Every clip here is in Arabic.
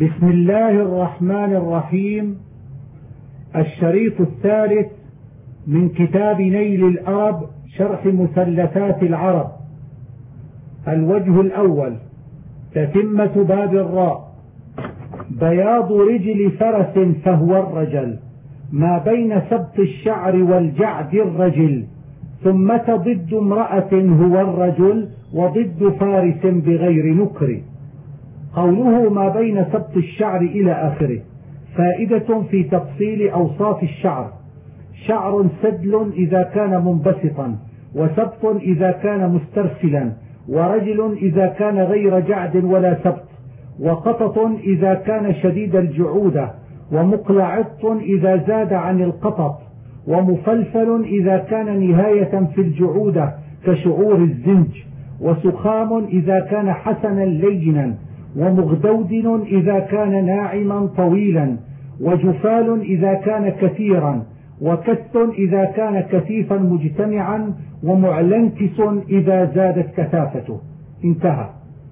بسم الله الرحمن الرحيم. الشريط الثالث من كتاب نيل الأرب شرح مثلثات العرب. الوجه الأول تتمة باب الراء. بياض رجل فرس فهو الرجل، ما بين سبط الشعر والجعد الرجل، ثم ضد امرأة هو الرجل، وضد فارس بغير نكر. قوله ما بين سبط الشعر إلى آخره فائدة في تفصيل أوصاف الشعر. شعر سدل إذا كان منبسطا، وسبط إذا كان مسترسلا، ورجل إذا كان غير جعد ولا سبط، وقطط إذا كان شديد الجعودة، ومقلعط إذا زاد عن القطط، ومفلفل إذا كان نهاية في الجعودة كشعور الزنج، وسخام إذا كان حسنا لينا، ومغدودن إذا كان ناعما طويلا، وجفال إذا كان كثيرا، وكث إذا كان كثيفا مجتمعا، ومعلنكس إذا زادت كثافته. انتهى.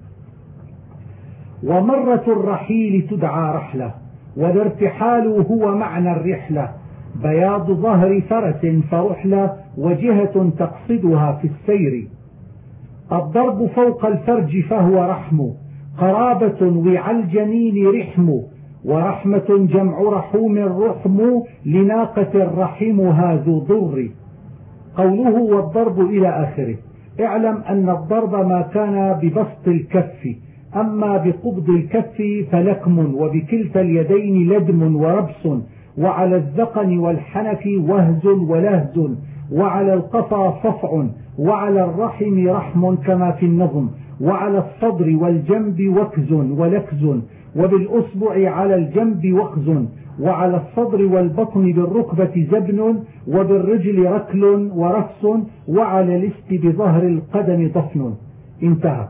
ومرة الرحيل تدعى رحلة، والارتحال هو معنى الرحلة. بياض ظهر فرس فرحلة، وجهة تقصدها في السير. الضرب فوق الفرج فهو رحم، قرابة وعى الجنين رحم، ورحمة جمع رحوم الرحم، لناقة رحمها ذو ضر. قوله والضرب إلى آخره. اعلم أن الضرب ما كان ببسط الكف، أما بقبض الكف فلكم، وبكلتا اليدين لدم وربس، وعلى الذقن والحنك وهز ولهز، وعلى القفا صفع، وعلى الرحم رحم كما في النظم، وعلى الصدر والجنب وكز ولكز، وبالأصبع على الجنب وخز، وعلى الصدر والبطن بالركبة زبن، وبالرجل ركل ورفس، وعلى الاست بظهر القدم ضفن. انتهى.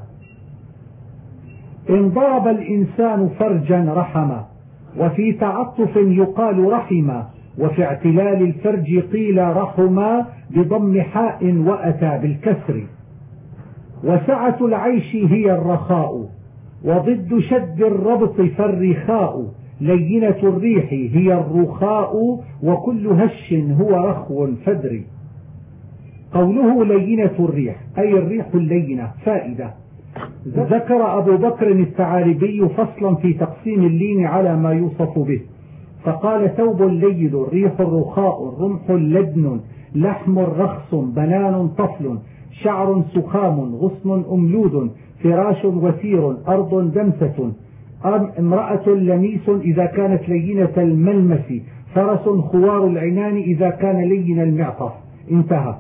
إن ضرب الإنسان فرجا رحما، وفي تعطف يقال رحما، وفي اعتلال الفرج قيل رحما بضم حاء وأتى بالكسر. وسعة العيش هي الرخاء، وضد شد الربط فالرخاء. لينة الريح هي الرخاء، وكل هش هو رخو فدري. قوله لينة الريح أي الريح اللينة. فائدة. ذكر أبو بكر الثعالبي فصلا في تقسيم اللين على ما يوصف به، فقال ثوب لين، الريح الرخاء، رمح لدن، لحم رخص، بنان طفل، شعر سخام، غصن أملود، فراش وثير، أرض دمسة، امرأة لميس إذا كانت لينة الملمس، فرس خوار العنان إذا كان لين المعطف. انتهى.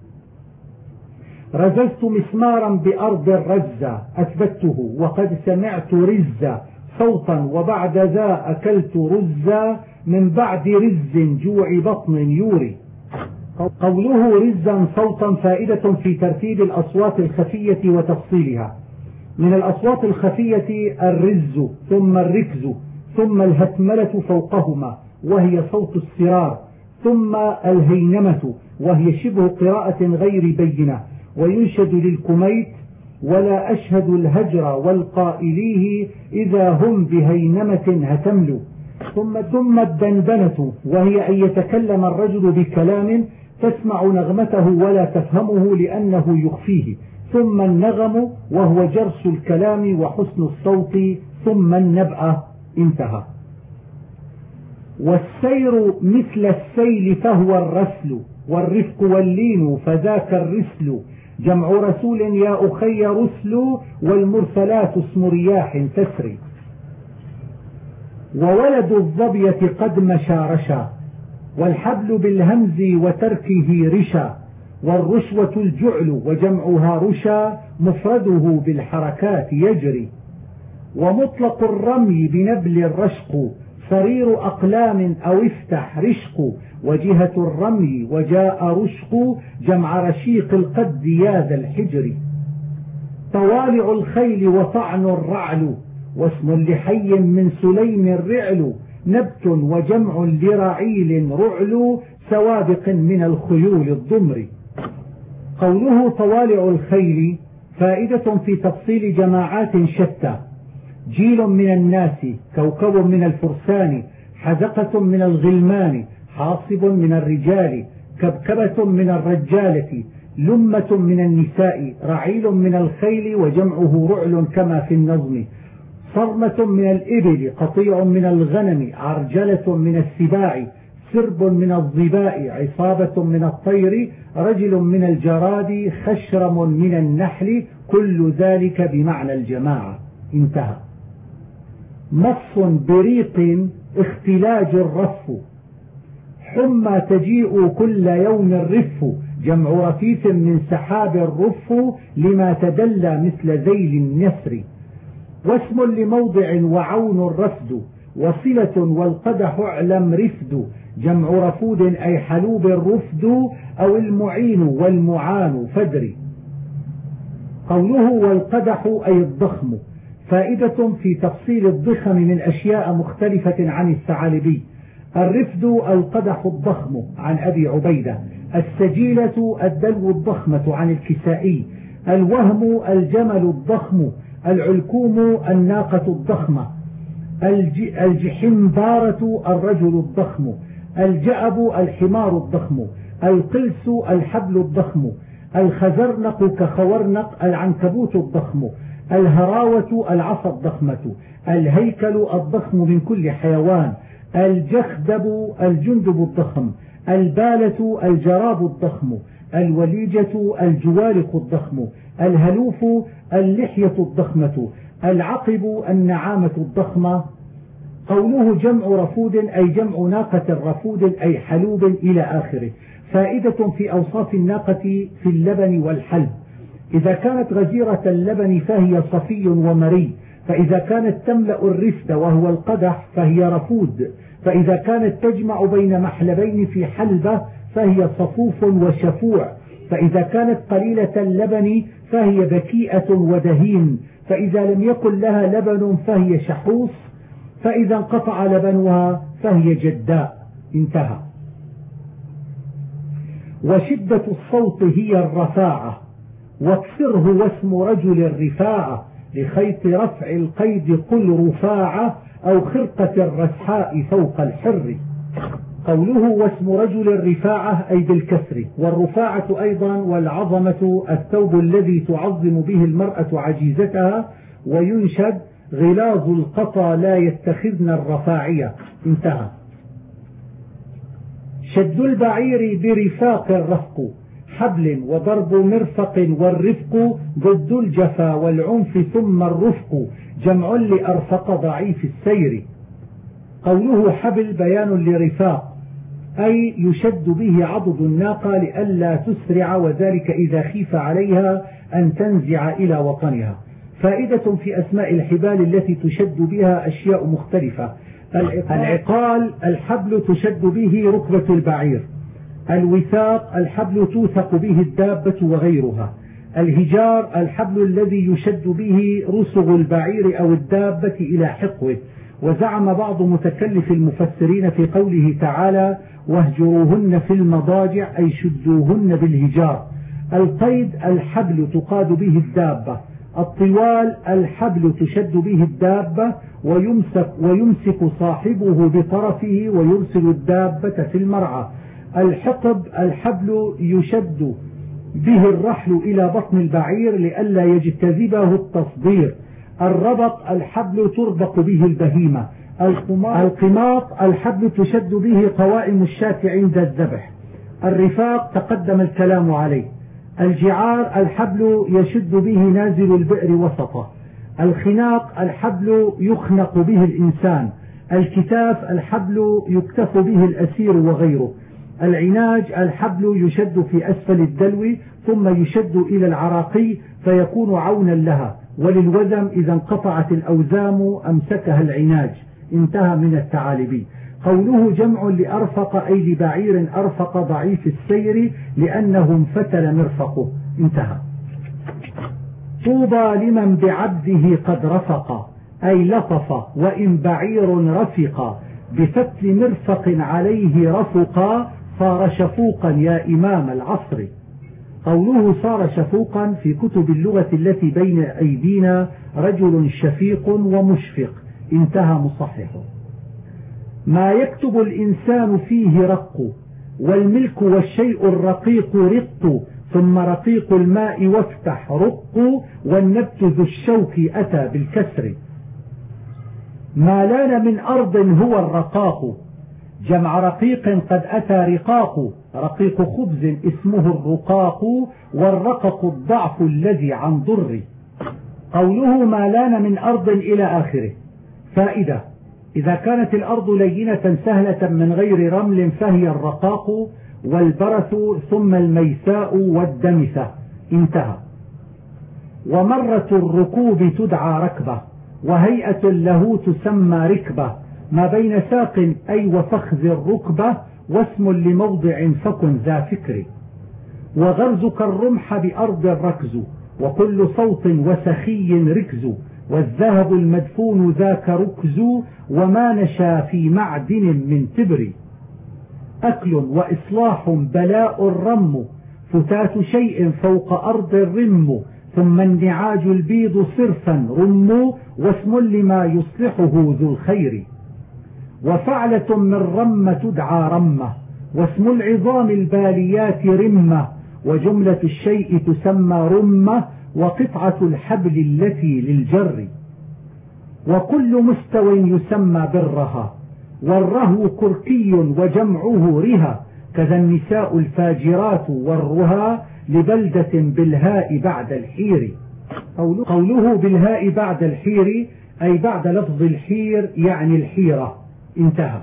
رززت مسمارا بأرض الرزة، أثبته، وقد سمعت رزة صوتا، وبعد ذا أكلت رزا، من بعد رز جوع بطن يوري. قوله رزا صوتا فائدة في ترتيب الأصوات الخفية وتفصيلها. من الأصوات الخفية الرز، ثم الركز، ثم الهتملة فوقهما وهي صوت الصرار، ثم الهينمة وهي شبه قراءة غير بينة. وينشد للكميت ولا أشهد الهجر والقائليه إذا هم بهينمة هتملوا. ثم الدندنة وهي أن يتكلم الرجل بكلام تسمع نغمته ولا تفهمه لأنه يخفيه. ثم النغم وهو جرس الكلام وحسن الصوت. ثم النبأ. انتهى. والسير مثل السيل فهو الرسل، والرفق واللين فذاك الرسل، جمع رسول يا أخي رسل، والمرسلات اسم رياح تسري. وولد الظبية قد مشارشا، والحبل بالهمز وتركه رشا، والرشوة الجعل وجمعها رشا، مفرده بالحركات يجري. ومطلق الرمي بنبل الرشق، صرير أقلام أو افتح رشق، وجهة الرمي وجاء رشق، جمع رشيق القد يا ذا الحجر. طوالع الخيل وطعن الرعل، واسم لحي من سليم الرعل، نبت وجمع لرعيل رعل، سوابق من الخيول الضمر. قوله طوالع الخيل فائدة في تفصيل جماعات شتى. جيل من الناس، كوكب من الفرسان، حزقة من الغلمان، حاصب من الرجال، كبكبة من الرجالة، لمة من النساء، رعيل من الخيل وجمعه رعل كما في النظم، صرمة من الإبل، قطيع من الغنم، عرجلة من السباع، سرب من الظباء، عصابة من الطير، رجل من الجراد، خشرم من النحل، كل ذلك بمعنى الجماعة. انتهى. مص بريق اختلاج الرف، حمى تجيء كل يوم الرف، جمع رفيف من سحاب الرف، لما تدلى مثل ذيل النسر. واسم لموضع وعون الرفد، وصلة والقدح اعلم رفد، جمع رفود أي حلوب الرفد، أو المعين والمعان فدري. قوله والقدح أي الضخم، فائدة في تفصيل الضخم من أشياء مختلفة عن الثعالبي. الرفد القدح الضخم عن أبي عبيدة، السجيلة الدلو الضخمة عن الكسائي، الوهم الجمل الضخم، العلكوم الناقة الضخمة، الجحمبارة الرجل الضخم، الجأب الحمار الضخم، القلس الحبل الضخم، الخزرنق كخورنق العنكبوت الضخم، الهراوة العصا الضخمة، الهيكل الضخم من كل حيوان، الجخدب الجندب الضخم، البالة الجراب الضخم، الوليجة الجوالق الضخم، الهلوف اللحية الضخمة، العقب النعامة الضخمة. قوله جمع رفود أي جمع ناقة رفود أي حلوب إلى آخره. فائدة في أوصاف الناقة في اللبن والحلب. إذا كانت غزيرة اللبن فهي صفي ومري، فإذا كانت تملأ الرفد وهو القدح فهي رفود، فإذا كانت تجمع بين محلبين في حلبة فهي صفوف وشفوع، فإذا كانت قليلة اللبن فهي بكيئة ودهين، فإذا لم يكن لها لبن فهي شحوص، فإذا انقطع لبنها فهي جداء. انتهى. وشدة الصوت هي الرفاعة، واكسره واسم رجل الرفاعة، لخيط رفع القيد قل رفاعة، أو خرقة الرسحاء فوق الحر. قوله واسم رجل الرفاعة أي بالكسر، والرفاعة أيضا والعظمة الثوب الذي تعظم به المرأة عجيزتها، وينشد غلاظ القطى لا يتخذن الرفاعية. انتهى. شد البعير برفاق الرفق، حبل وضرب مرفق، والرفق ضد الجفا والعنف ثم الرفق، جمع لأرفق ضعيف السير. قوله حبل بيان لرفاق، أي يشد به عضد الناقة لئلا تسرع، وذلك إذا خيف عليها أن تنزع إلى وطنها. فائدة في أسماء الحبال التي تشد بها أشياء مختلفة. العقال الحبل تشد به ركبة البعير، الوثاق الحبل توثق به الدابة وغيرها، الهجار الحبل الذي يشد به رسغ البعير أو الدابة إلى حقوه. وزعم بعض متكلف المفسرين في قوله تعالى واهجروهن في المضاجع أي شدوهن بالهجار. القيد الحبل تقاد به الدابة، الطوال الحبل تشد به الدابة ويمسك صاحبه بطرفه ويرسل الدابة في المرعى. الحقب الحبل يشد به الرحل إلى بطن البعير لئلا يجتذبه التصدير. الربط الحبل تربط به البهيمة. القماط الحبل تشد به قوائم الشاة عند الذبح. الرفاق تقدم الكلام عليه. الجعار الحبل يشد به نازل البئر وسطه. الخناق الحبل يخنق به الإنسان. الكتاف الحبل يكتف به الأسير وغيره. العناج الحبل يشد في أسفل الدلو ثم يشد إلى العراقي فيكون عونا لها. وللوزم إذا انقطعت الأوزام أمسكها العناج. انتهى من الثعالبي. قوله جمع لأرفق أي لبعير أرفق ضعيف السير لأنه انفتل مرفقه. انتهى. طوبى لمن بعبده قد رفق أي لطف، وإن بعير رفق بفتل مرفق عليه رفقا صار شفوقا يا إمام العصر. قوله صار شفوقا في كتب اللغة التي بين أيدينا رجل شفيق ومشفق، انتهى مصححه. ما يكتب الإنسان فيه رق، والملك والشيء الرقيق رق، ثم رقيق الماء وافتح رق، والنبت ذو الشوك أتى بالكسر. ما لان من أرض هو الرقاق، جمع رقيق قد أتى رقاق، رقيق خبز اسمه الرقاق، والرقق الضعف الذي عن ضر. قوله ما لان من أرض إلى آخره. فائدة: إذا كانت الأرض لينة سهلة من غير رمل فهي الرقاق، والبرث ثم الميساء والدمثة، انتهى. ومرة الركوب تدعى ركبة، وهيئة له تسمى ركبة، ما بين ساق أي وفخذ الركبة، واسم لموضع فكن ذا فكر. وغرزك الرمح بأرض الركز، وكل صوت وسخي ركز، والذهب المدفون ذاك ركز، وما نشا في معدن من تبر. أكل وإصلاح بلاء الرم، فتات شيء فوق أرض الرم، ثم النعاج البيض صرفا رم، واسم لما يصلحه ذو الخير. وفعلة من رم تدعى رمة، واسم العظام الباليات رمة، وجملة الشيء تسمى رمة، وقطعة الحبل التي للجر. وكل مستو يسمى برها، والرهو كركي وجمعه رها، كذا النساء الفاجرات والرها، لبلدة بالهاء بعد الحير. قوله بالهاء بعد الحير أي بعد لفظ الحير يعني الحيرة، انتهى.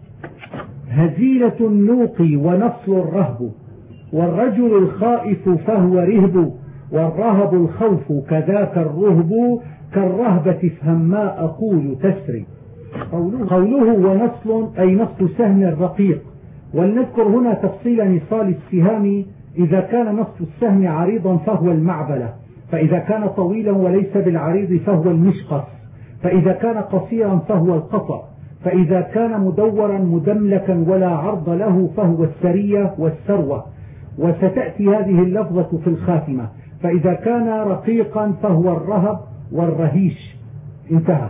هزيلة النوق ونصل الرهب، والرجل الخائف فهو رهب، والرهب الخوف كذاك الرهب، كالرهبة افهم ما أقول تسري. قوله ونصل أي نصل سهم الرقيق، ولنذكر هنا تفصيل نصال السهام. إذا كان نصل السهم عريضا فهو المعبلة، فإذا كان طويلا وليس بالعريض فهو المشقص، فإذا كان قصيرا فهو القطع، فإذا كان مدورا مدملكا ولا عرض له فهو السرية والسروة. وستأتي هذه اللفظة في الخاتمة. فإذا كان رقيقا فهو الرهب والرهيش، انتهى.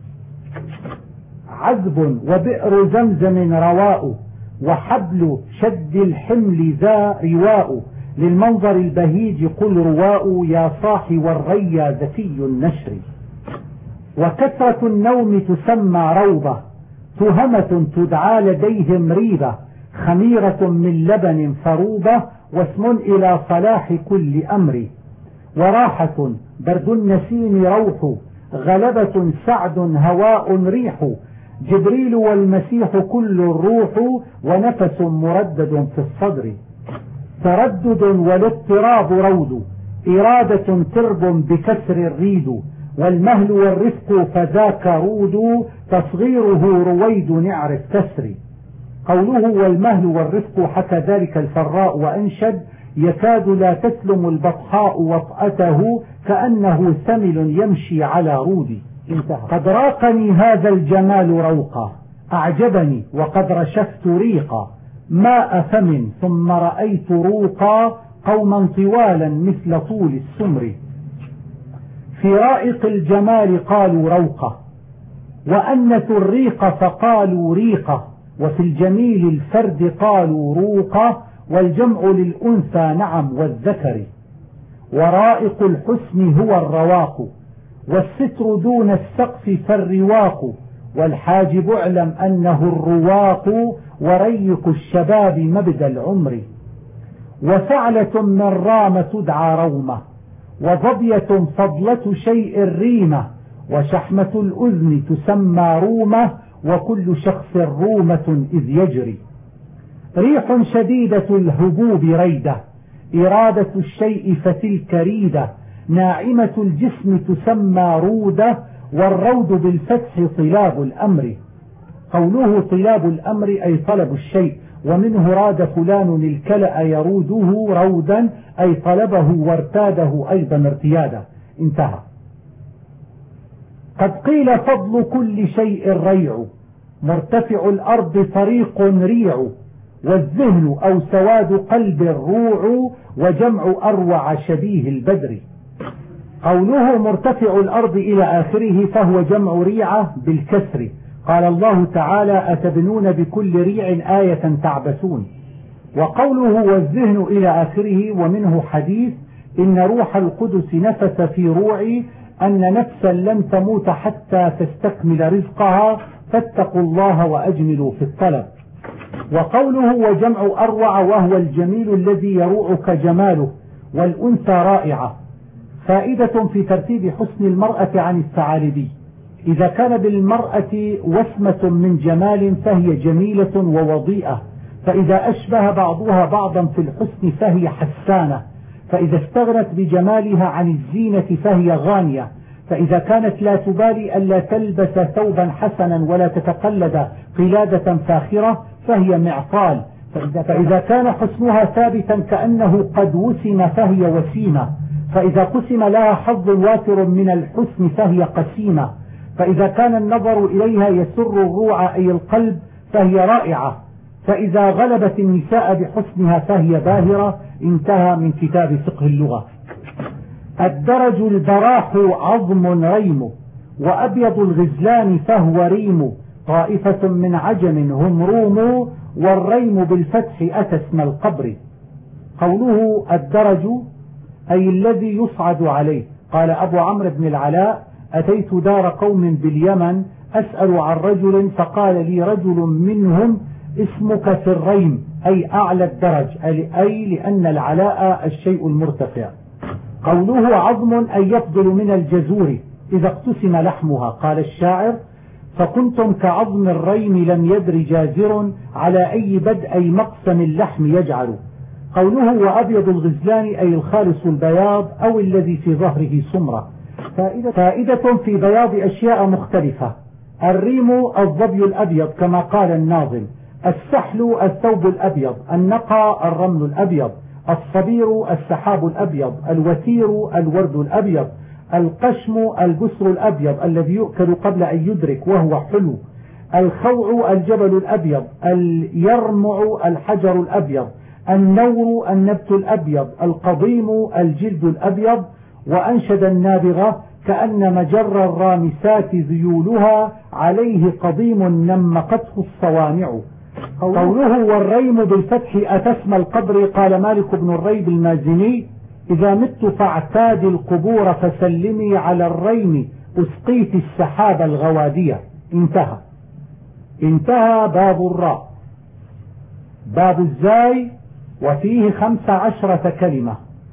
عذب وبئر زمزم رواء، وحبل شد الحمل ذا رواء، للمنظر البهيج قل رواء، يا صاحي والريا ذكي النشر. وكثرة النوم تسمى روضة، تهمة تدعى لديهم ريبة، خميرة من لبن فروبة، واسم إلى صلاح كل أمر. وراحة برد النسيم روح، غلبة سعد هواء ريح، جبريل والمسيح كل الروح، ونفس مردد في الصدر. تردد والاضطراب رود، إرادة ترب بكسر الريد، والمهل والرفق فذاك رود، تصغيره رويد نعرف كسر. قوله والمهل والرفق حكى ذلك الفراء وأنشد، يكاد لا تسلم البطحاء وطأته، كأنه ثمل يمشي على رود، انتهى. قد راقني هذا الجمال روقا، أعجبني وقد رشفت ريقا، ماء فم ثم رأيت روقا، قوما طوالا مثل طول السمر. في رائق الجمال قالوا روقة، وأنثوا الريق فقالوا ريقة، وفي الجميل الفرد قالوا روقة، والجمع للأنثى نعم والذكر. ورائق الحسن هو الرواق، والستر دون السقف فالرواق، والحاجب اعلم أنه الرواق، وريق الشباب مبدى العمر. وفعلة من رام تدعى رومة، وضبية فضلة شيء ريمة، وشحمة الأذن تسمى رومة، وكل شخص رومة إذ يجري. ريح شديدة الهبوب ريدة، إرادة الشيء فتلك ريدة، ناعمة الجسم تسمى رودة، والرود بالفتح طلاب الأمر. قوله طلاب الأمر أي طلب الشيء، ومنه راد فلان الكلأ يروده رودا أي طلبه وارتاده أيضا ارتيادا، انتهى. قد قيل فضل كل شيء ريع، مرتفع الأرض طريق ريع، والذهن أو سواد قلب الروع، وجمع أروع شبيه البدر. قوله مرتفع الأرض إلى آخره فهو جمع ريعة بالكسر. قال الله تعالى أتبنون بكل ريع آية تعبثون. وقوله والذهن إلى آخره ومنه حديث إن روح القدس نفث في روعي أن نفسا لن تموت حتى تستكمل رزقها فاتقوا الله وأجملوا في الطلب. وقوله وجمع أروع وهو الجميل الذي يروعك جماله، والأنثى رائعة. فائدة في ترتيب حسن المرأة عن الثعالبي: إذا كان بالمرأة وسمة من جمال فهي جميلة ووضيئة، فإذا أشبه بعضها بعضا في الحسن فهي حسانة، فإذا استغنت بجمالها عن الزينة فهي غانية، فإذا كانت لا تبالي ألا تلبس ثوبا حسنا ولا تتقلد قلادة فاخرة فهي معطال، فإذا كان حسنها ثابتا كأنه قد وسم فهي وسيمة، فإذا قسم لها حظ وافر من الحسن فهي قسيمة، فإذا كان النظر إليها يسر الروع أي القلب فهي رائعة، فإذا غلبت النساء بحسنها فهي باهرة. انتهى من كتاب فقه اللغة. الدرج البراح عظم ريم، وأبيض الغزلان فهو ريم، طائفة من عجم هم روم، والريم بالفتح أتى اسم القبر. قوله الدرج أي الذي يصعد عليه. قال أبو عمرو بن العلاء أتيت دار قوم باليمن أسأل عن رجل فقال لي رجل منهم اسمك في الريم أي أعلى الدرج، أي لأن العلاء الشيء المرتفع. قوله عظم أي يفضل من الجزور إذا اقتسم لحمها. قال الشاعر فكنتم كعظم الريم لم يدر جازر على أي بدء مقسم اللحم يجعل. قوله وأبيض الغزلان أي الخالص البياض أو الذي في ظهره سمرة. فائدة في بياض أشياء مختلفة: الريم الظبي الأبيض كما قال الناظم، السحل الثوب الأبيض، النقى الرمل الأبيض، الصبير السحاب الأبيض، الوتير الورد الأبيض، القشم الجسر الأبيض الذي يؤكل قبل أن يدرك وهو حلو، الخوع الجبل الأبيض، اليرمع الحجر الأبيض، النور النبت الأبيض، القضيم الجلد الأبيض. وأنشد النابغة كأن مجر الرامسات ذيولها عليه قضيم نمقته الصوامع. قوله والريم بالفتح أتى اسم القبر. قال مالك بن الريب المازني إذا مت فاعتاد القبور فسلمي على الريم أسقيت السحاب الغوادية. انتهى باب الراء. باب الزاي وفيه 15 كلمة: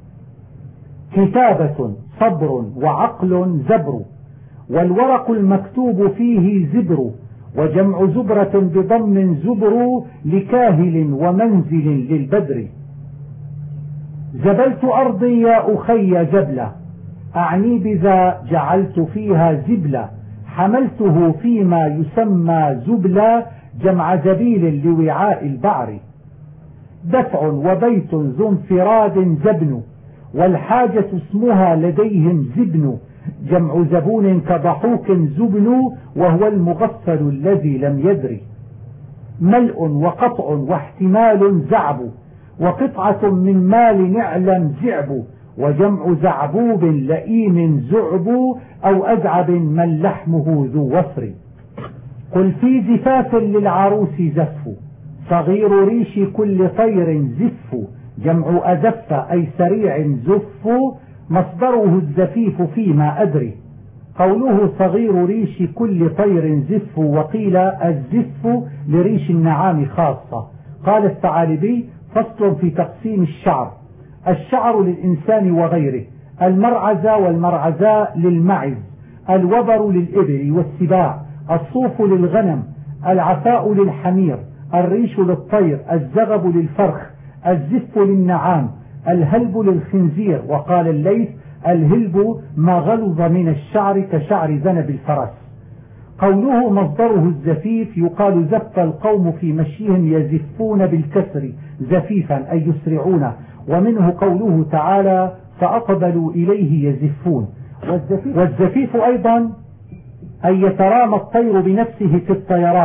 كتابة صبر وعقل زبر، والورق المكتوب فيه زبر، وجمع زبرة بضم زبر لكاهل ومنزل للبدر. زبلت أرضي يا أخي زبلة، أعني بذا جعلت فيها زبلة، حملته فيما يسمى زبلة جمع زبيل لوعاء البعر. دفع وبيت ذو انفراد زبن، والحاجة اسمها لديهم زبن، جمع زبون كضحوك زبن، وهو المغفل الذي لم يدري. ملء وقطع واحتمال زعب، وقطعة من مال نعلم زعب، وجمع زعبوب لئيم زعب، أو أزعب من لحمه ذو وفر. قل في زفاف للعروس زف، صغير ريش كل طير زف، جمع أزف أي سريع زف، مصدره الزفيف فيما أدري. قوله صغير ريش كل طير زف، وقيل الزف لريش النعام خاصة. قال الثعالبي فصل في تقسيم الشعر: الشعر للإنسان وغيره، المرعزة والمرعزاء للمعز، الوبر للإبل والسباع، الصوف للغنم، العفاء للحمير، الريش للطير، الزغب للفرخ، الزف للنعام، الهلب للخنزير. وقال الليث الهلب ما غلظ من الشعر كشعر ذنب الفرس. قوله مصدره الزفيف يقال زف القوم في مشيهم يزفون بالكسر زفيفا أي يسرعون، ومنه قوله تعالى فأقبلوا إليه يزفون. والزفيف أيضا أن يترامى الطير بنفسه في الطيران،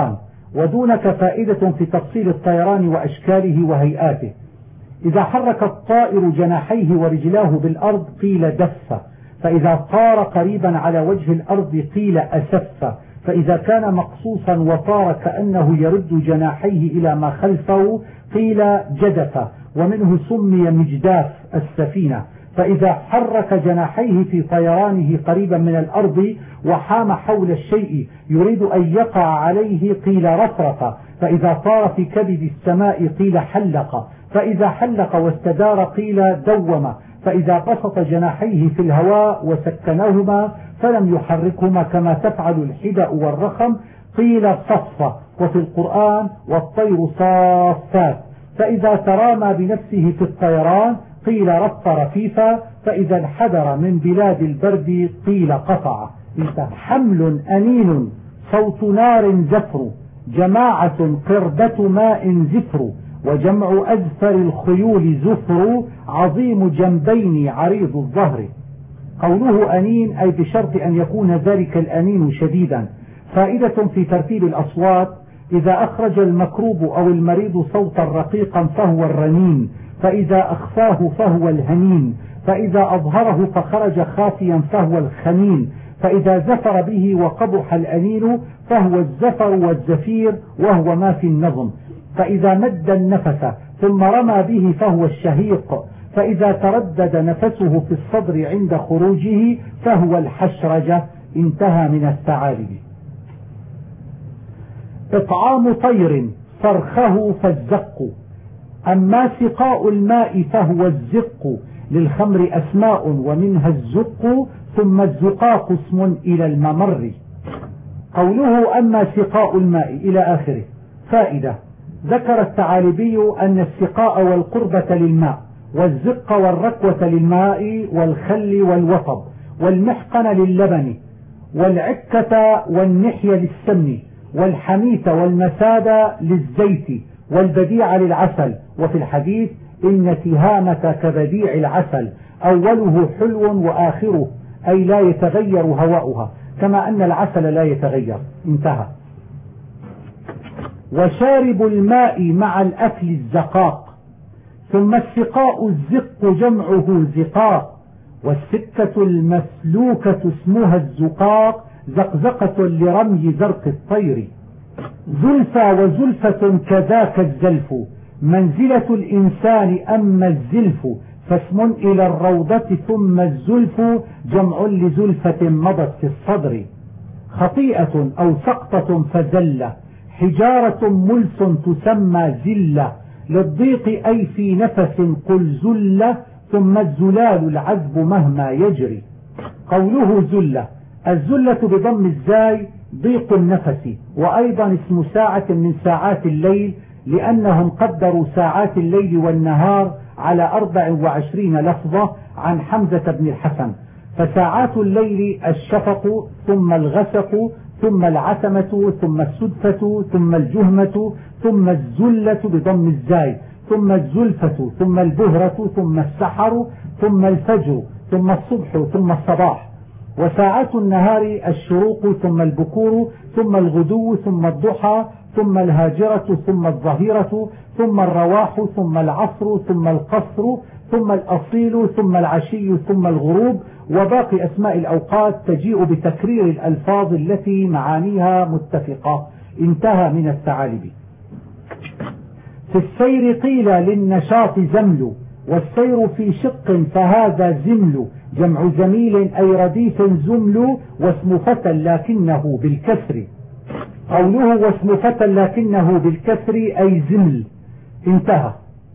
ودونك فائدة في تفصيل الطيران وأشكاله وهيئاته. إذا حرك الطائر جناحيه ورجلاه بالأرض قيل دف، فإذا طار قريبا على وجه الأرض قيل أسف، فإذا كان مقصوصا وطار كأنه يرد جناحيه إلى ما خلفه قيل جدف، ومنه سمي مجداف السفينة. فإذا حرك جناحيه في طيرانه قريبا من الأرض وحام حول الشيء يريد أن يقع عليه قيل رفرف، فإذا طار في كبد السماء قيل حلق، فإذا حلق واستدار قيل دوم، فإذا بسط جناحيه في الهواء وسكنهما فلم يحركهما كما تفعل الحدأ والرخم قيل صف. وفي القرآن والطير صافات. فإذا ترامى بنفسه في الطيران قيل رف رفيفا، فإذا انحدر من بلاد البرد قيل قطع. حمل أنين صوت نار زفر، جماعة قربة ماء زفر، وجمع أزفر الخيول زفر، عظيم جنبين عريض الظهر. قوله أنين أي بشرط أن يكون ذلك الأنين شديدا. فائدة في ترتيب الأصوات: إذا أخرج المكروب أو المريض صوتا رقيقا فهو الرنين، فإذا أخفاه فهو الهنين، فإذا أظهره فخرج خافيا فهو الخنين، فإذا زفر به وقبح الأنين فهو الزفر والزفير وهو ما في النظم، فإذا مد النفس ثم رمى به فهو الشهيق، فإذا تردد نفسه في الصدر عند خروجه فهو الحشرجة. انتهى من الثعالب. إطعام طير فرخه فالزق، أما سقاء الماء فهو الزق، للخمر أسماء ومنها الزق، ثم الزقاق اسم إلى الممر. قوله أما سقاء الماء إلى آخره. فائدة: ذكر الثعالبي أن السقاء والقربة للماء، والزق والركوة للماء، والخل والوطب، والمحقن للبن، والعكة والنحي للسمن، والحميت والمساد للزيت، والبديع للعسل. وفي الحديث: إن تهامة كبديع العسل، أوله حلو وآخره، أي لا يتغير هواؤها، كما أن العسل لا يتغير. انتهى. وشارب الماء مع الأكل الزقاق. ثم السقاء الزق جمعه زقاق، والسكة المسلوكة اسمها الزقاق، زقزقة لرمي زرق الطير. زلفى وزلفة كذاك الزلف، منزلة الإنسان أما الزلف، فاسم إلى الروضة ثم الزلف، جمع لزلفة مضت في الصدر. خطيئة أو سقطة فزلة، حجارة ملس تسمى زلة، للضيق أي في نفس قل زلة، ثم الزلال العذب مهما يجري. قوله زلة: الزلة بضم الزاي ضيق النفس، وأيضا اسم ساعة من ساعات الليل، لأنهم قدروا ساعات الليل والنهار على 24 لفظة عن حمزة بن الحسن. فساعات الليل الشفق، ثم الغسق، ثم العتمة، ثم السدفة، ثم الجهمة، ثم الزلة بضم الزاي، ثم الزلفة، ثم البهرة، ثم السحر، ثم الفجر، ثم الصبح، ثم الصباح. وساعات النهار الشروق، ثم البكور، ثم الغدو، ثم الضحى، ثم الهاجرة، ثم الظهيرة، ثم الرواح، ثم العصر، ثم القصر، ثم الأصيل، ثم العشي، ثم الغروب. وباقي أسماء الأوقات تجيء بتكرير الألفاظ التي معانيها متفقة. انتهى من الثعالب. في السير قيل للنشاط زمل، والسير في شق فهذا زمل، جمع زميل أي رديف زمل، واسم فتى لكنه بالكسر. قوله واسم فتى لكنه بالكسر أي زمل. انتهى.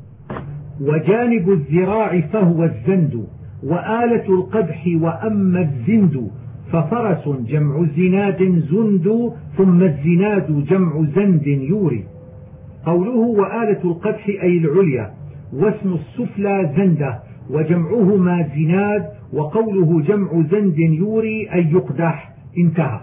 وجانب الذراع فهو الزند، وآلة القدح وأما الزند، ففرس جمع زناد زند، ثم الزناد جمع زند يوري. قوله وآلة القدح أي العليا، واسم السفلى زندة، وجمعهما زناد، وقوله جمع زند يوري أي يقدح. انتهى.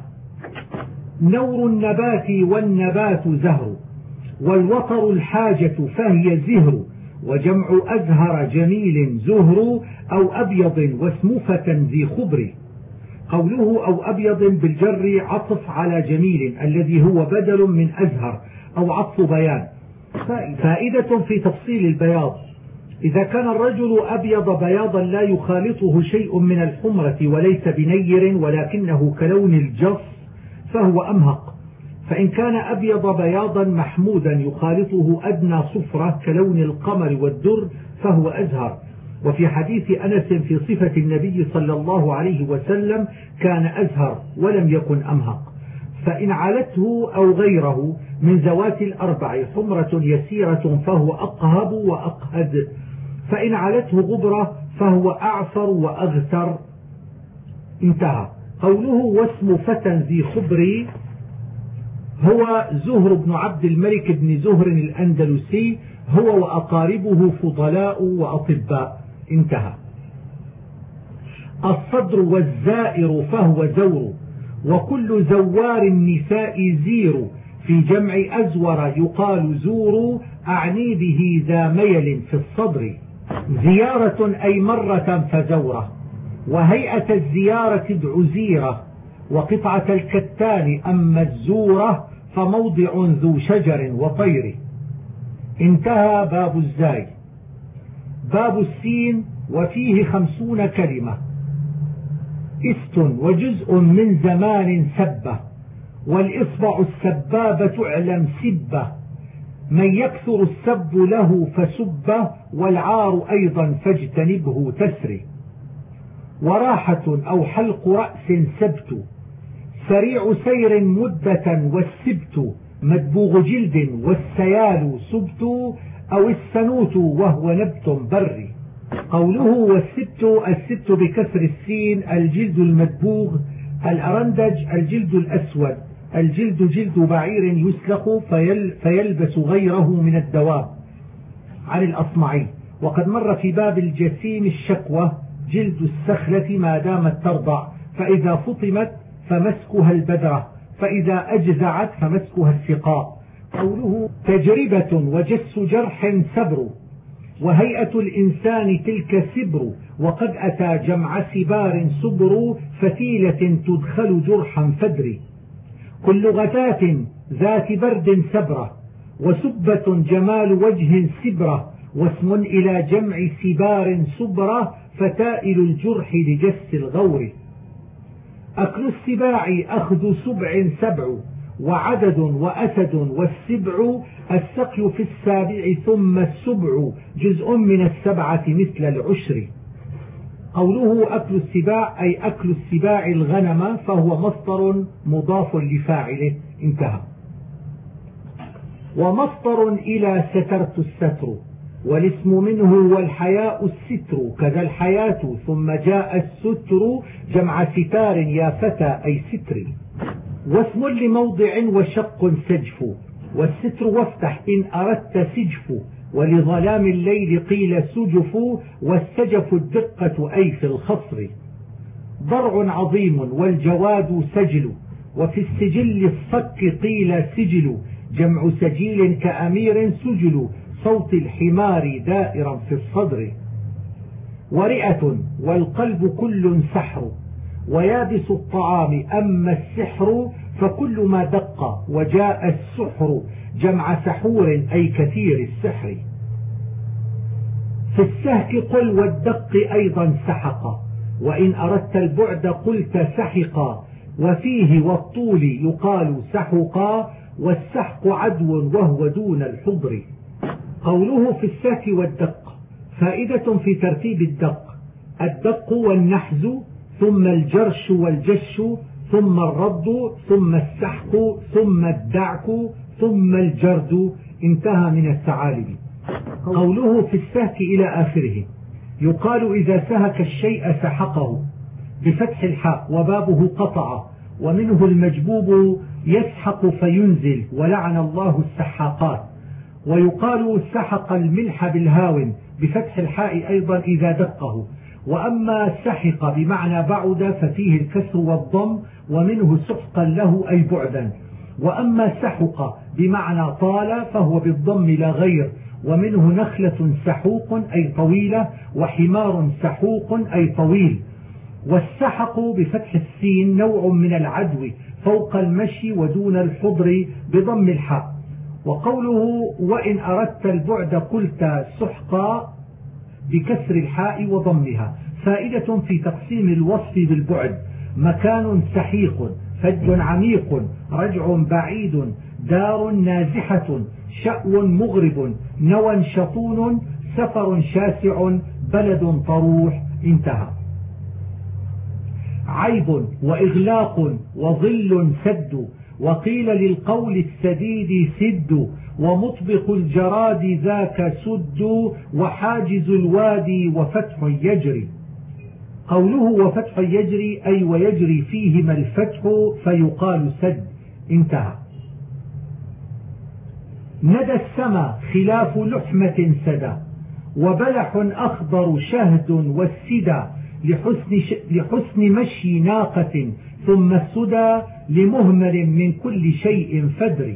نور النبات والنبات زهر، والوطر الحاجة فهي زهر، وجمع أزهر جميل زهر، أو أبيض واسم فتى ذي خبر. قوله أو أبيض بالجر عطف على جميل الذي هو بدل من أزهر أو عطف بيان. فائدة في تفصيل البياض: إذا كان الرجل أبيض بياضا لا يخالطه شيء من الحمرة وليس بنير ولكنه كلون الجص فهو أمهق، فإن كان أبيض بياضا محمودا يخالطه أدنى صفرة كلون القمر والدر فهو أزهر. وفي حديث أنس في صفة النبي صلى الله عليه وسلم كان أزهر ولم يكن أمهق. فإن علته أو غيره من ذوات الأربع حمرة يسيرة فهو أقهب وأقهد، فإن علته غبرة فهو أعفر وأغثر. انتهى. قوله واسم فتى ذي خبر هو زهر بن عبد الملك بن زهر الأندلسي، هو وأقاربه فضلاء وأطباء. انتهى. الصدر والزائر فهو زور، وكل زوار النساء زير، في جمع أزور يقال زور، أعني به ذا ميل في الصدر. زيارة أي مرة فزورة، وهيئة الزيارة ادع زيرة، وقطعة الكتان أما الزورة فموضع ذو شجر وطير. انتهى باب الزاي. باب السين وفيه 50 كلمة: است وجزء من زمان سبة، والإصبع السبابة اعلم سبة، من يكثر السب له فسبه، والعار أيضا فاجتنبه تسري. وراحة أو حلق رأس سبت، سريع سير مدة، والسبت مدبوغ جلد، والسيال سبت أو السنوت وهو نبت بري. قوله والسبت بكسر السين الجلد المدبوغ، الأرندج الجلد الأسود، الجلد جلد بعير يسلق فيلبس غيره من الدواب. عن الأصمعي. وقد مر في باب الجسيم الشكوى جلد السخلة ما دامت ترضع، فإذا فطمت فمسكها البدرة، فإذا أجزعت فمسكها السقاء. قوله تجربة وجس جرح سبر، وهيئة الإنسان تلك سبر، وقد أتى جمع سبار سبر، فتيلة تدخل جرحا فدري. كل غتاة ذات برد سبرة، وسبة جمال وجه سبرة، واسم إلى جمع سبار سبرة، فتائل الجرح لجس الغور. أكل السباع أخذ سبع سبع، وعدد وأسد، والسبع السقي في السابع ثم السبع، جزء من السبعة مثل العشر. قوله أكل السباع أي أكل السباع الغنم، فهو مصدر مضاف لفاعله. انتهى. ومصدر إلى سترت الستر، والاسم منه والحياء الستر، كذا الحياة، ثم جاء الستر جمع ستار يا فتى أي ستر. واسم لموضع وشق سجف، والستر وافتح إن أردت سجف، ولظلام الليل قيل سجف، والسجف الدقة أي في الخصر. ضرع عظيم والجواد سجل، وفي السجل الصك قيل سجل، جمع سجيل كأمير سجل، صوت الحمار دائرا في الصدر. ورئة والقلب كل سحر، ويابس الطعام أما السحر، فكل ما دق، وجاء السحر جمع سحور أي كثير السحر. في السهك قل والدق أيضا سحق، وإن أردت البعد قلت سحقا، وفيه والطول يقال سحقا، والسحق عدو وهو دون الحضر. قوله في السهك والدق فائدة في ترتيب الدق: الدق والنحز، ثم الجرش والجش، ثم الرد، ثم السحق، ثم الدعك، ثم الجرد. انتهى من الثعالب. قوله في السهك إلى آخره. يقال إذا سهك الشيء سحقه بفتح الحاء، وبابه قطع، ومنه المجبوب يسحق فينزل، ولعن الله السحاقات. ويقال سحق الملح بالهاون بفتح الحاء أيضا إذا دقه. وأما سحق بمعنى بعد ففيه الكسر والضم، ومنه سحقا له أي بعدا. وأما سحق بمعنى طال فهو بالضم لا غير، ومنه نخلة سحوق أي طويلة، وحمار سحوق أي طويل. والسحق بفتح السين نوع من العدو فوق المشي ودون الحضر بضم الحاء. وقوله وإن أردت البعد قلت سحقا بكسر الحاء وضمها فائدة في تقسيم الوصف بالبعد: مكان سحيق، فج عميق، رجع بعيد، دار نازحة، شأو مغرب، نوى شطون، سفر شاسع، بلد طروح. انتهى. عيب وإغلاق وظل سد، وقيل للقول السديد سد، ومطبق الجراد ذاك سد، وحاجز الوادي وفتح يجري. قوله وفتح يجري أي ويجري فيهما الفتح فيقال سد. انتهى. ندى السما خلاف لحمة سدى، وبلح أخضر شهد والسدى، لحسن مشي ناقة، ثم السدى لمهمل من كل شيء فدري.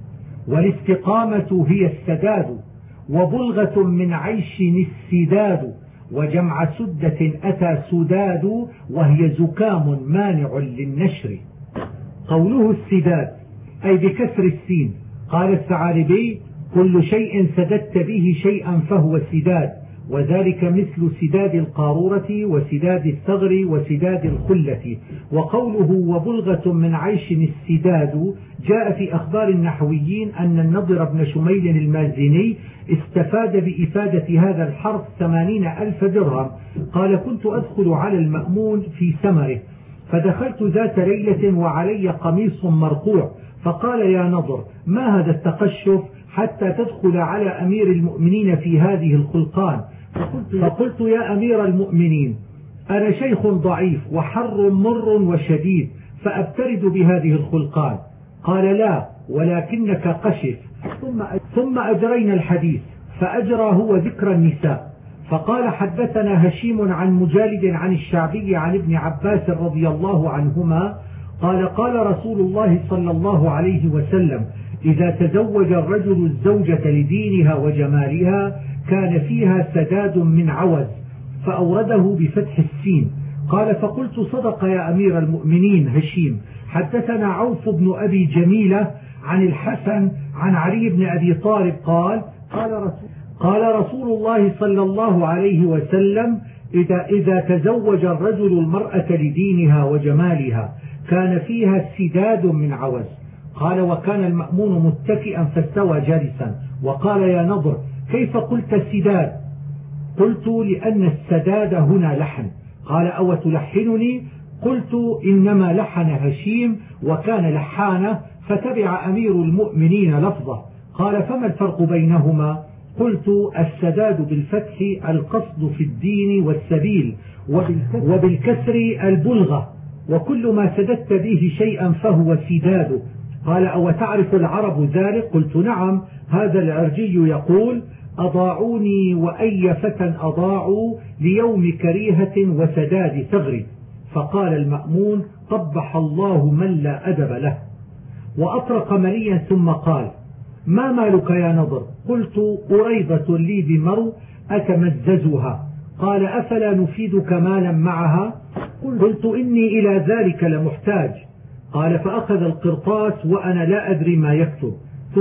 والاستقامة هي السداد، وبلغة من عيش السداد، وجمع سدة أتى سداد، وهي زكام مانع للنشر. قوله السداد أي بكسر السين. قال الثعالبي كل شيء سددت به شيئا فهو سداد، وذلك مثل سداد القارورة وسداد الثغر وسداد الخلة. وقوله وبلغة من عيش السداد جاء في أخبار النحويين أن النضر بن شميل المازني استفاد بإفادة هذا الحرف 80,000 درهم. قال كنت أدخل على المأمون في سمره، فدخلت ذات ليلة وعلي قميص مرقوع، فقال يا نضر ما هذا التقشف حتى تدخل على أمير المؤمنين في هذه الخلقان؟ فقلت يا أمير المؤمنين أنا شيخ ضعيف وحر مر وشديد فأبترد بهذه الخلقان. قال لا ولكنك قشف. ثم أجرينا الحديث فأجرى هو ذكر النساء. فقال حدثنا هشيم عن مجالد عن الشعبي عن ابن عباس رضي الله عنهما قال قال رسول الله صلى الله عليه وسلم إذا تزوج الرجل الزوجة لدينها وجمالها كان فيها سداد من عوز، فأورده بفتح السين. قال فقلت صدق يا أمير المؤمنين هشيم. حدثنا عوف بن أبي جميلة عن الحسن عن علي بن أبي طالب قال رسول الله صلى الله عليه وسلم إذا تزوج الرجل المرأة لدينها وجمالها كان فيها سداد من عوز. قال وكان المأمون متكئا فاستوى جالسا وقال يا نضر كيف قلت سداد؟ قلت لأن السداد هنا لحن. قال أو تلحنني؟ قلت إنما لحن هشيم وكان لحانه فتبع أمير المؤمنين لفظه. قال فما الفرق بينهما؟ قلت السداد بالفتح القصد في الدين والسبيل، وبالكسر البلغة، وكل ما سددت به شيئا فهو سداد. قال أو تعرف العرب ذلك؟ قلت نعم، هذا العرجي يقول أضاعوني وأي فتى أضاعوا ليوم كريهة وسداد ثغر. فقال المأمون قبح الله من لا أدب له. وأطرق مليا ثم قال ما مالك يا نضر؟ قلت أريضة لي بمرو أتمززها. قال أفلا نفيدك مالا معها؟ قلت إني إلى ذلك لمحتاج. قال فأخذ القرطاس وأنا لا أدري ما يكتب.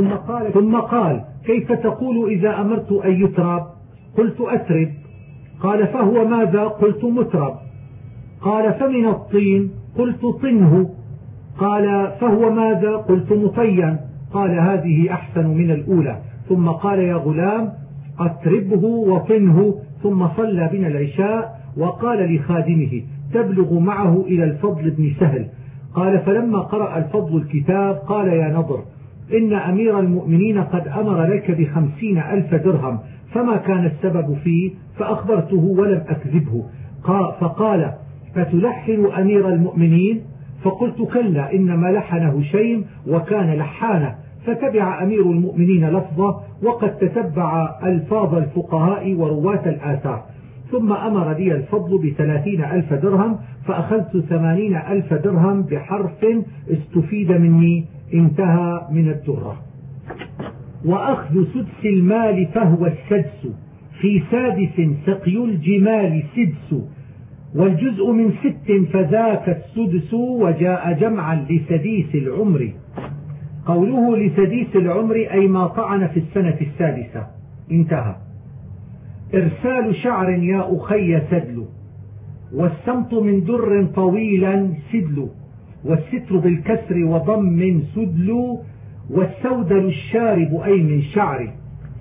ثم قال كيف تقول إذا أمرت أن يترب؟ قلت أترب. قال فهو ماذا؟ قلت مترب. قال فمن الطين؟ قلت طنه. قال فهو ماذا؟ قلت مطين. قال هذه أحسن من الأولى. ثم قال يا غلام أتربه وطنه. ثم صلى بنا العشاء وقال لخادمه تبلغ معه إلى الفضل بن سهل. قال فلما قرأ الفضل الكتاب قال يا نضر إن أمير المؤمنين قد أمر لك ب50,000 درهم، فما كان السبب فيه؟ فأخبرته ولم أكذبه. فقال فتلحن أمير المؤمنين؟ فقلت كلا إنما لحنه شيم وكان لحانه، فتبع أمير المؤمنين لفظه وقد تتبع ألفاظ الفقهاء ورواة الآثار. ثم أمر لي الفضل ب30,000 درهم، فأخذت 80,000 درهم بحرف استفيد مني. انتهى من الدرة. وأخذ سدس المال فهو السدس، في سادس سقي الجمال سدس، والجزء من 6 فذاك السدس، وجاء جمعا لسديس العمر. قوله لسديس العمر أي ما طعن في السنة السادسة. انتهى. إرسال شعر يا أخي سدل، والسمط من در طويلا سدل، والستر بالكسر وضم سدل، والسودل الشارب أي من شعر.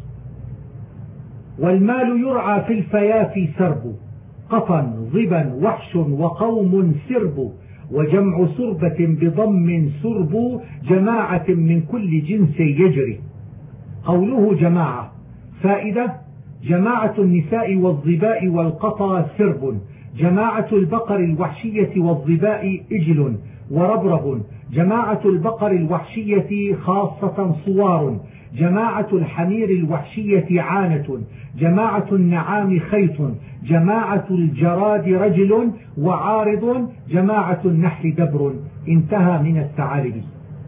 والمال يرعى في الفيافي سرب، قطن ضبا وحش وقوم سرب، وجمع سربة بضم سرب، جماعة من كل جنس يجري. قوله جماعة. فائدة: جماعة النساء والظباء والقطى سرب، جماعة البقر الوحشية والظباء إجل وربرب، جماعة البقر الوحشية خاصة صوار، جماعة الحمير الوحشية عانة، جماعة النعام خيط، جماعة الجراد رجل وعارض، جماعة النحل دبر. انتهى من الثعالب.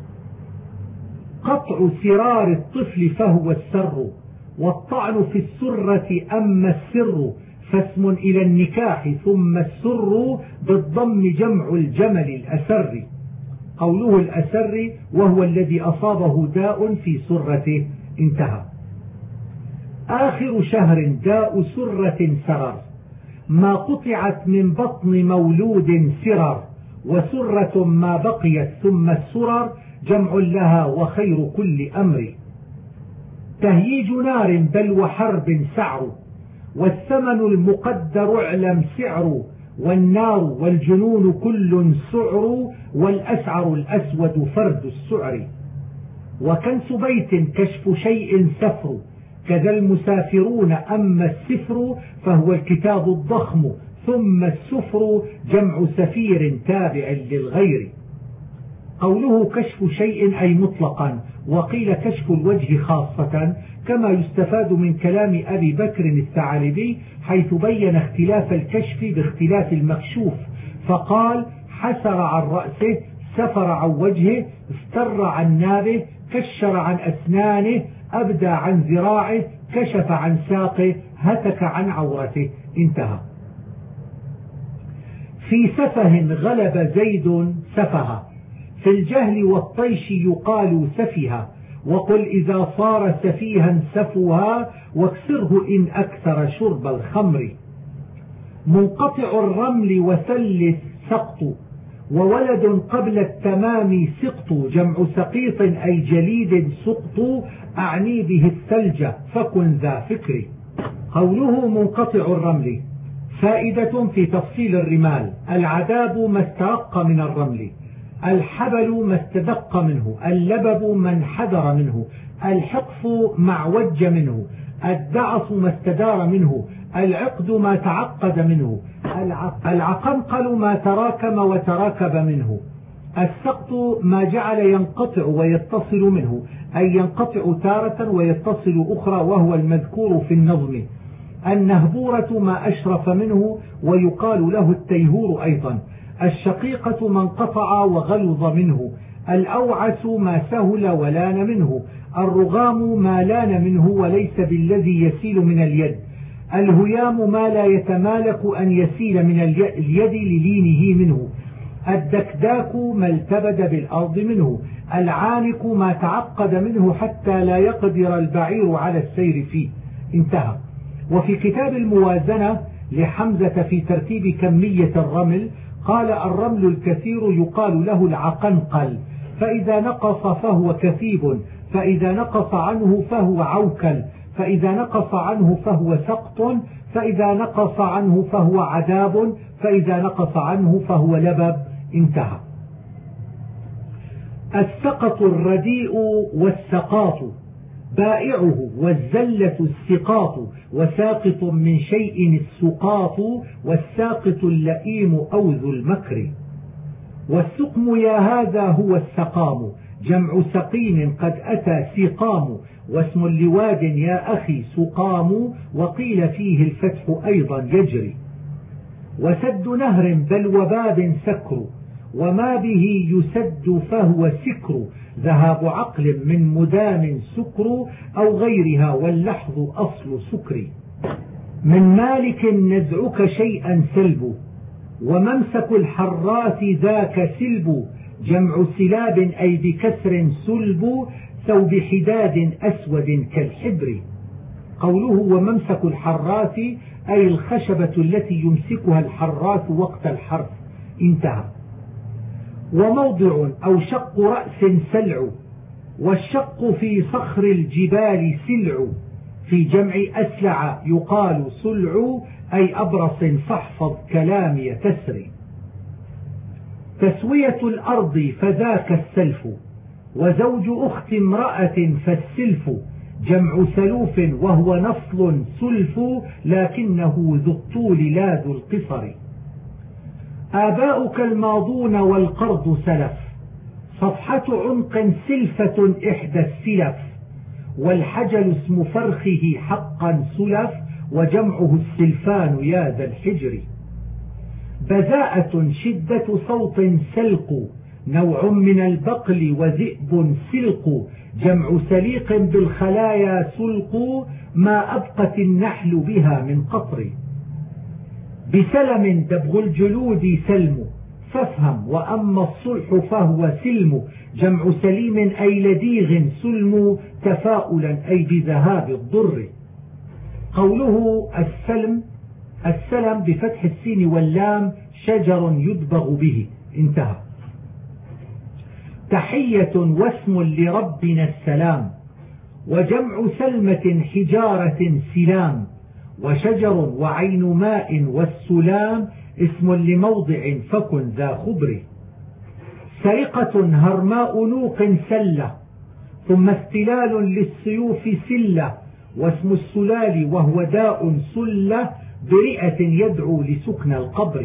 قطع سرار الطفل فهو السر، والطعن في السرة أما السر، فاسم إلى النكاح ثم السر، بالضم جمع الجمل الأسر. قوله الأسر وهو الذي أصابه داء في سرته. انتهى. آخر شهر داء سرة سرر، ما قطعت من بطن مولود سرر، وسرة ما بقيت ثم السرر، جمع لها وخير كل أمر. تهييج نار بل وحرب سعر، والثمن المقدر اعلم سعر، والنار والجنون كل سعر، والأسعر الأسود فرد السعر. وكنس بيت كشف شيء سفر، كذا المسافرون أما السفر، فهو الكتاب الضخم، ثم السفر جمع سفير تابع للغير. قوله كشف شيء أي مطلقا، وقيل كشف الوجه خاصة، كما يستفاد من كلام أبي بكر الثعالبي حيث بين اختلاف الكشف باختلاف المكشوف، فقال: حسر عن رأسه، سفر عن وجهه، استر عن نابه، كشر عن أسنانه، أبدى عن ذراعه، كشف عن ساقه، هتك عن عورته. انتهى. في سفه غلب زيد سفها، في الجهل والطيش يقال سفها، وقل إذا صار سفيها سفها، واكسره إن أكثر شرب الخمر. منقطع الرمل وثلث سقط، وولد قبل التمام سقط، جمع سقيط أي جليد سقط، أعني به الثلج فكن ذا فكر. قوله منقطع الرمل. فائدة في تفصيل الرمال: العذاب ما استرق من الرمل، الحبل ما استدق منه، اللبب ما انحدر منه، الحقف ما عوج منه، الدعص ما استدار منه، العقد ما تعقد منه، العقنقل ما تراكم وتراكب منه، السقط ما جعل ينقطع ويتصل منه، أي ينقطع تارة ويتصل أخرى، وهو المذكور في النظم. النهبورة ما أشرف منه، ويقال له التيهور أيضا. الشقيقة ما انقطع وغلظ منه، الأوعس ما سهل ولان منه، الرغام ما لان منه وليس بالذي يسيل من اليد، الهيام ما لا يتمالك أن يسيل من اليد للينه منه، الدكداك ما التبد بالأرض منه، العانك ما تعقد منه حتى لا يقدر البعير على السير فيه. انتهى. وفي كتاب الموازنة لحمزة في ترتيب كمية الرمل قال: الرمل الكثير يقال له العقنقل، فإذا نقص فهو كثيب، فإذا نقص عنه فهو عوكل، فإذا نقص عنه فهو سقط، فإذا نقص عنه فهو عذاب، فإذا نقص عنه فهو لبب. انتهى. السقط الرديء والسقاط، بائعه، والزلة السقاط، وساقط من شيء السقاط، والساقط اللئيم أو ذو المكر. والسقم يا هذا هو السقام، جمع سقيم قد أتى سقام، واسم لواد يا أخي سقام، وقيل فيه الفتح أيضا يجري. وسد نهر بل وباب سكر، وما به يسد فهو سكر، ذهاب عقل من مدام سكر، أو غيرها، واللحظ أصل سكر. من مالك نزعك شيئا سلب، وممسك الحراث ذاك سلب، جمع سلاب أي بكسر سلب، ثوب حداد أسود كالحبر. قوله وممسك الحراث أي الخشبة التي يمسكها الحراث وقت الحرث. انتهى. وموضع أو شق رأس سلع، والشق في صخر الجبال سلع، في جمع أسلع يقال سلع أي أبرص فاحفظ كلامي تسري. تسوية الأرض فذاك السلف، وزوج أخت امرأة فالسلف، جمع سلوف وهو نصل سلف لكنه ذو الطول لا ذو القصر. آباؤك الماضون والقرض سلف، صفحة عنق سلفة إحدى السلف، والحجل اسم فرخه حقا سلف، وجمعه السلفان يا ذا الحجر. بذاءة شدة صوت سلق، نوع من البقل وذئب سلق، جمع سليق بالخلايا سلق، ما أبقت النحل بها من قطر. بسلم دبغ الجلود سلم، فافهم وأما الصلح فهو سلم، جمع سليم أي لديغ سلم، تفاؤلا أي بذهاب الضر. قوله السلم بفتح السين واللام شجر يدبغ به. انتهى. تحية واسم لربنا السلام، وجمع سلمة حجارة سلام، وشجر وعين ماء والسلام اسم لموضع فكن ذا خبر. سرقة هرماء نوق سلة، ثم استلال للسيوف سلة، واسم السلال وهو داء سلة برئة يدعو لسكن القبر.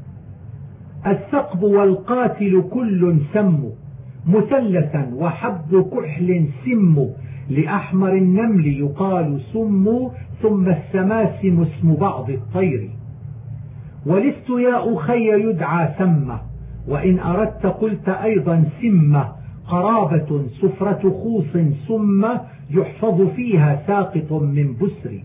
الثقب والقاتل كل سم، مثلثا وحب كحل سم، لأحمر النمل يقال سم، ثم السماسم اسم بعض الطير. ولست يا أخي يدعى سمة، وإن أردت قلت أيضا سمة، قرابة سفرة خوص سمة، يحفظ فيها ساقط من بسر.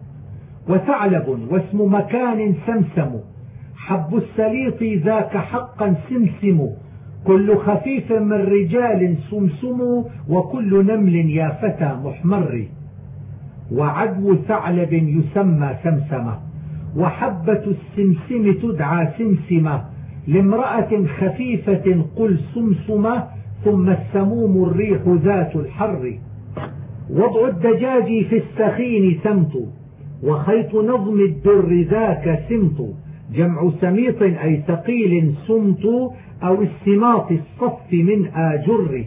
وثعلب واسم مكان سمسم، حب السليط ذاك حقا سمسم، كل خفيف من رجال سمسم، وكل نمل يا فتى محمر. وعدو ثعلب يسمى سمسمة، وحبة السمسم تدعى سمسمة، لامرأة خفيفة قل سمسمة، ثم السموم الريح ذات الحر. وضع الدجاج في السخين سمت، وخيط نظم الدر ذاك سمت، جمع سميط أي ثقيل سمت، أو السماط الصف من آجر.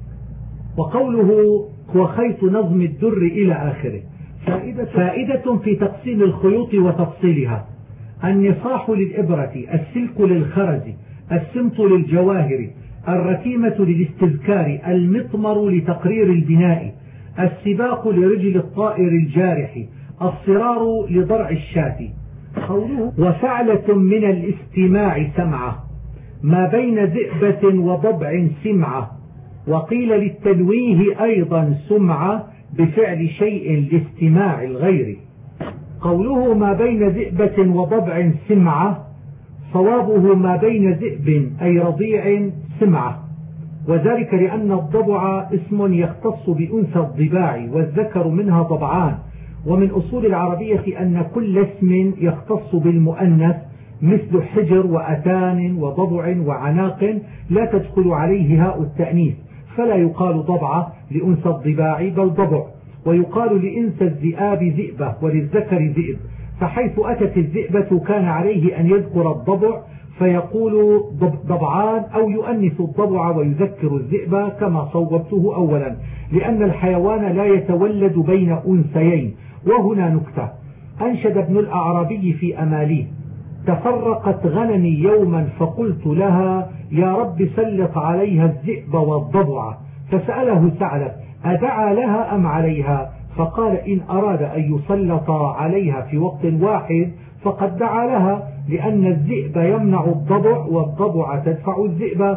وقوله وخيط نظم الدر إلى آخره. فائدة في تقسيم الخيوط وتفصيلها: النصاح للإبرة، السلك للخرز، السمط للجواهر، الرتيمة للاستذكار، المطمر لتقرير البناء، السباق لرجل الطائر الجارح، الصرار لضرع الشاة. قوله وفعلة من الاستماع سمعة، ما بين ذئبة وضبع سمعة، وقيل للتنويه أيضا سمعة بفعل شيء لاستماع الغير. قوله ما بين ذئبة وضبع سمعة، صوابه ما بين ذئب أي رضيع سمعة، وذلك لأن الضبع اسم يختص بأنثى الضباع، والذكر منها ضبعان. ومن أصول العربية أن كل اسم يختص بالمؤنث مثل حجر وأتان وضبع وعناق لا تدخل عليه هاء التأنيث، فلا يقال ضبعة لأنثى الضباع بل ضبع. ويقال لأنثى الذئاب ذئبة وللذكر ذئب، فحيث أتت الذئبة كان عليه أن يذكر الضبع فيقول ضبعان، أو يؤنث الضبع ويذكر الذئب كما صوبته أولا، لأن الحيوان لا يتولد بين أنثيين. وهنا نكتة: أنشد ابن الأعرابي في أماليه: تفرقت غنمي يوما فقلت لها يا رب سلط عليها الذئب والضبع، فسأله ثعلب أدعى لها أم عليها؟ فقال إن أراد أن يسلط عليها في وقت واحد فقد دعا لها، لأن الذئب يمنع الضبع والضبع تدفع الذئب،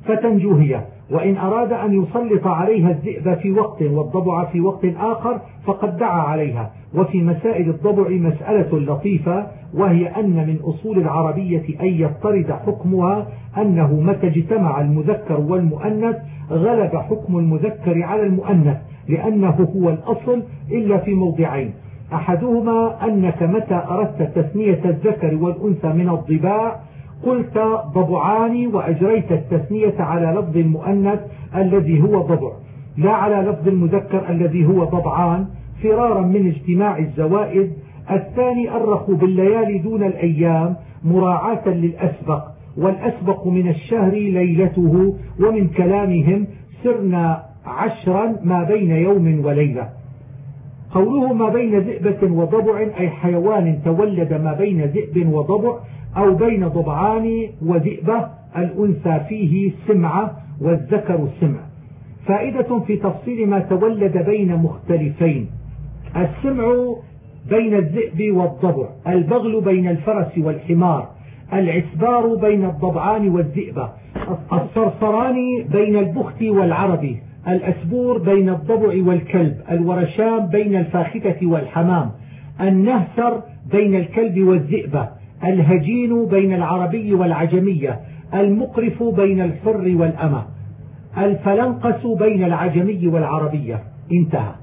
فتنجو هي. وإن أراد أن يسلط عليها الذئب في وقت والضبع في وقت آخر فقد دعا عليها. وفي مسائل الضبع مسألة لطيفة، وهي أن من أصول العربية أن يضطرد حكمها أنه متى اجتمع المذكر والمؤنث غلب حكم المذكر على المؤنث، لأنه هو الأصل إلا في موضعين: أحدهما أنك متى أردت تثنية الذكر والأنثى من الضباع قلت ضبعان وأجريت التثنية على لفظ المؤنث الذي هو ضبع لا على لفظ المذكر الذي هو ضبعان، فرارا من اجتماع الزوائد. الثاني أرخوا بالليالي دون الأيام مراعاة للأسبق، والأسبق من الشهر ليلته، ومن كلامهم سرنا 10 ما بين يوم وليلة. قوله ما بين ذئبة وضبع أي حيوان تولد ما بين ذئب وضبع، أو بين ضبعان وذئبة، الأنثى فيه سمعة والذكر سمع. فائدة في تفصيل ما تولد بين مختلفين: السمع بين الذئب والضبع، البغل بين الفرس والحمار، العسبار بين الضبعان والذئبة، الصرصران بين البخت والعربي، الأسبور بين الضبع والكلب، الورشام بين الفاخته والحمام، النهسر بين الكلب والذئبة، الهجين بين العربي والعجمية، المقرف بين الحر والأمة، الفلنقس بين العجمي والعربية. انتهى.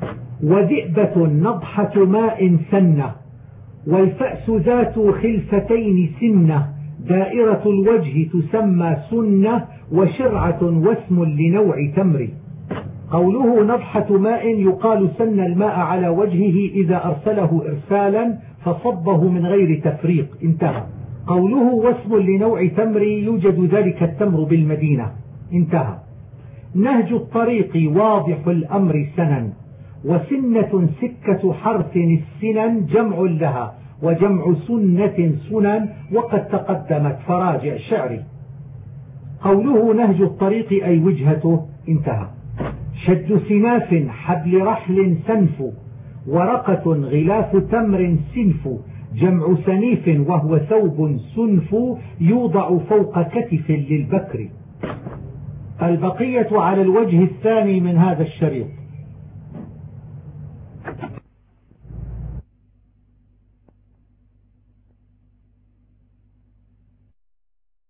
وذئبة نضحة ماء سنة، والفأس ذات خلفتين سنة، دائرة الوجه تسمى سنة، وشرعة واسم لنوع تمر. قوله نضحة ماء يقال سن الماء على وجهه إذا أرسله إرسالا فصبه من غير تفريق. انتهى. قوله واسم لنوع تمر يوجد ذلك التمر بالمدينة. انتهى. نهج الطريق واضح الأمر سنن، وسنة سكة حرف السنن جمع لها، وجمع سنة سنن وقد تقدمت فراجع شعري. قوله نهج الطريق أي وجهته. انتهى. شد سناف حبل رحل سنف، ورقة غلاف تمر سنف، جمع سنيف وهو ثوب سنف يوضع فوق كتف للبكر. البقية على الوجه الثاني من هذا الشريط.